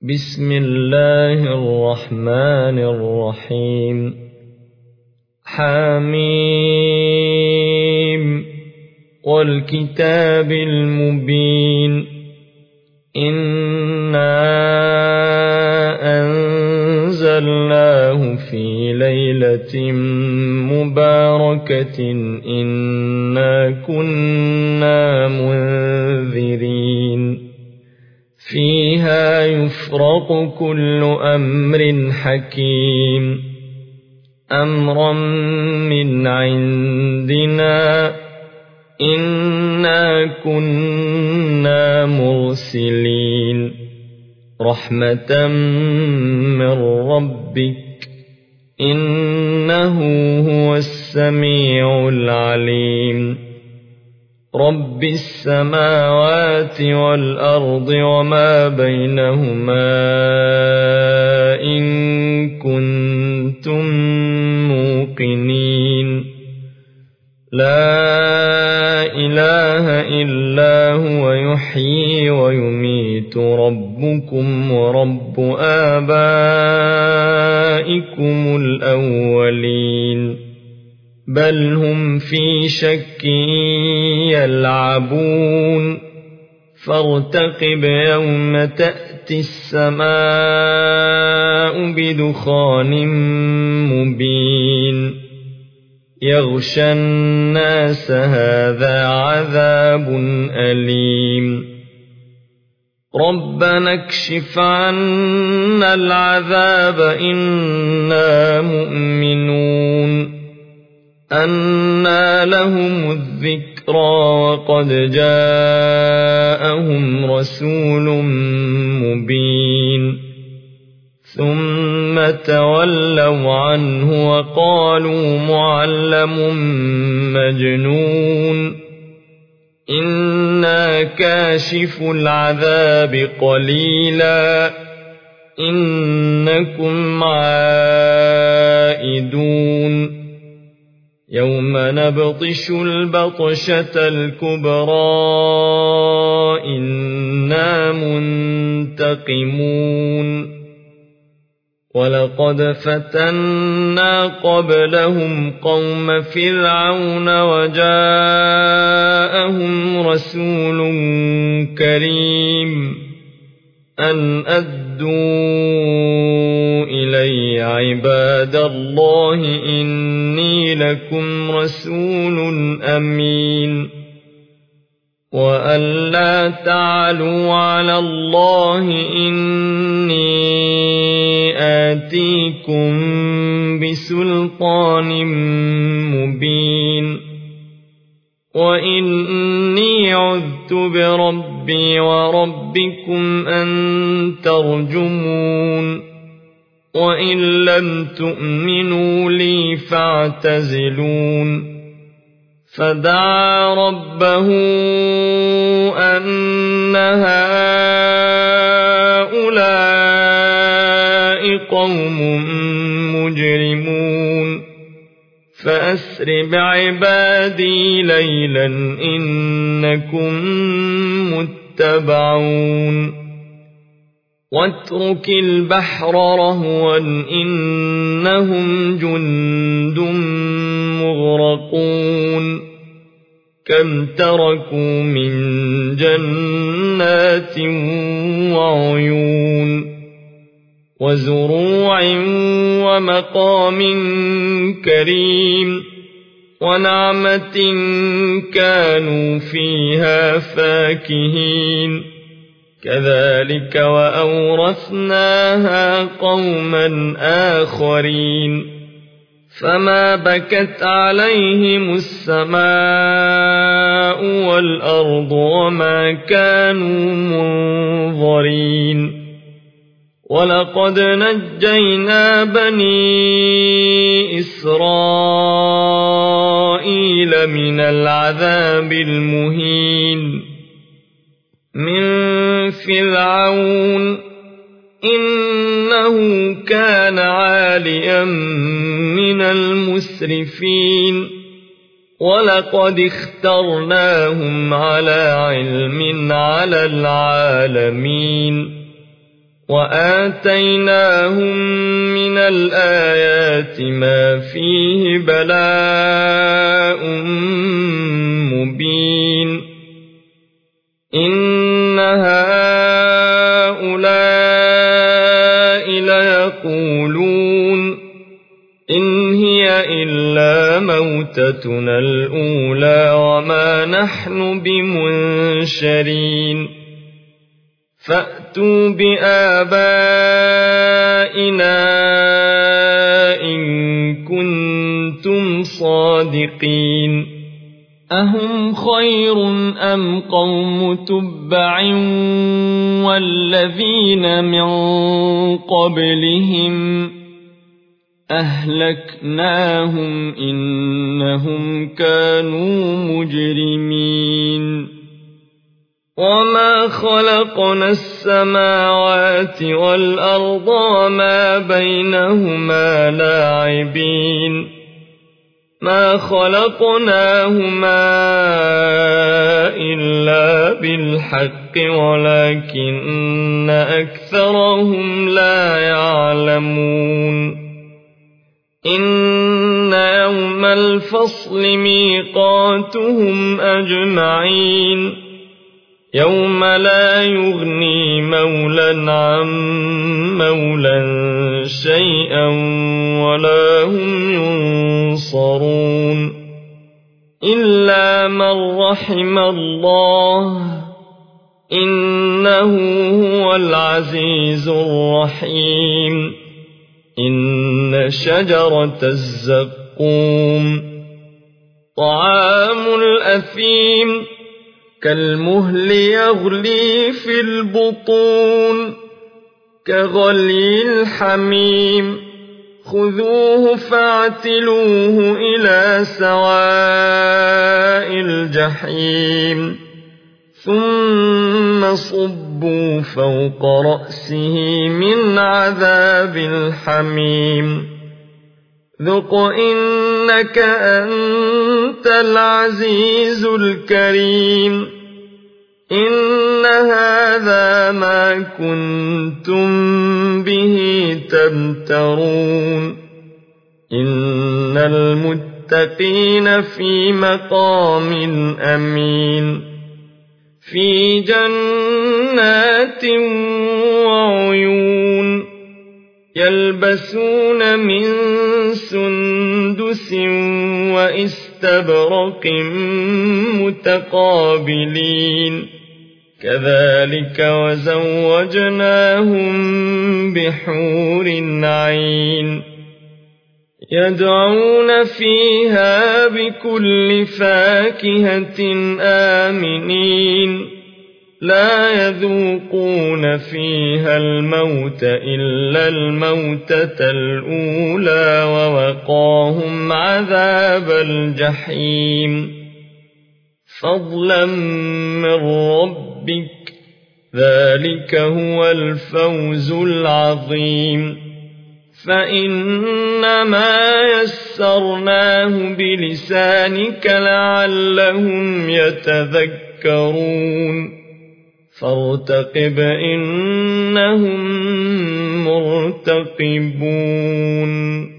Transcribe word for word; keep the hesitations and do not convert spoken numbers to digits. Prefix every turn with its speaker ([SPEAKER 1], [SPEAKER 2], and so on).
[SPEAKER 1] بسم الله الرحمن الرحيم. حميم والكتاب المبين. إنا أنزلناه في ليلة مباركة إنا كنا منذرين فيها يفرق كل أمر حكيم أمرا من عندنا إنا كنا مرسلين رحمة من ربك إنه هو السميع العليم رب السماوات والأرض وما بينهما إن كنتم موقنين لا إله إلا هو يحيي ويميت ربكم ورب آبائكم الأولين بل هم في شك يلعبون فارتقب يوم تأتي السماء بدخان مبين يغشى الناس هذا عذاب أليم ربنا اكشف عنا العذاب إنا مؤمنون أنى لهم الذكرى وقد جاءهم رسول مبين ثم تولوا عنه وقالوا معلم مجنون إنا كاشف العذاب قليلا إنكم عائدون يوم نبطش البطشة الكبرى إنا منتقمون ولقد فتنا قبلهم قوم فرعون وجاءهم رسول كريم أن أدوا إلي عباد الله إني لكم رسول أمين وأن لا تعلوا على الله إني آتيكم بسلطان مبين وإني عذت بربي وربكم أن ترجمون وإن لم تؤمنوا لي فاعتزلون فدعا ربه أن هؤلاء قوم مجرمون فأسر بعبادي ليلا إنكم متبعون واترك البحر رهوا إنهم جند مغرقون كم تركوا من جنات وعيون وزروع ومقام كريم ونعمة كانوا فيها فاكهين كذلك وأورثناها قوما آخرين فما بكت عليهم السماء والأرض وما كانوا منظرين ولقد نجينا بني إسرائيل من العذاب المهين من فرعون إنه كان عاليا من المسرفين ولقد اخترناهم على علم على العالمين وآتيناهم من الآيات ما فيه بلاء مبين إن هؤلاء ليقولون إن هي إلا موتتنا الأولى وما نحن بمنشرين فأتوا بآبائنا إن كنتم صادقين أهم خير أم قوم تبع والذين من قبلهم أهلكناهم إنهم كانوا مجرمين وما خلقنا السماوات والأرض وما بينهما لاعبين ما خلقناهما إلا بالحق ولكن أكثرهم لا يعلمون إن يوم الفصل ميقاتهم أجمعين يوم لا يغني مولى عن مولى شيئا ولا هم ينصرون إلا من رحم الله إنه هو العزيز الرحيم إن شجرة الزقوم طعام الأثيم كالمهل يغلي في البطون كغلي الحميم خذوه فاعتلوه إلى سواء الجحيم ثم صبوا فوق رأسه من عذاب الحميم ذق إنك أنت العزيز الكريم إن هذا ما كنتم به تمترون إن المتقين في مقام أمين في جنات وعيون يلبسون من سندس واستبرق متقابلين كذلك وزوجناهم بحور عين يدعون فيها بكل فاكهة آمنين لا يذوقون فيها الموت إلا الموتة الأولى ووقاهم عذاب الجحيم فضلا من ربك ذلك هو الفوز العظيم فإنما يسرناه بلسانك لعلهم يتذكرون فارتقب إنهم مرتقبون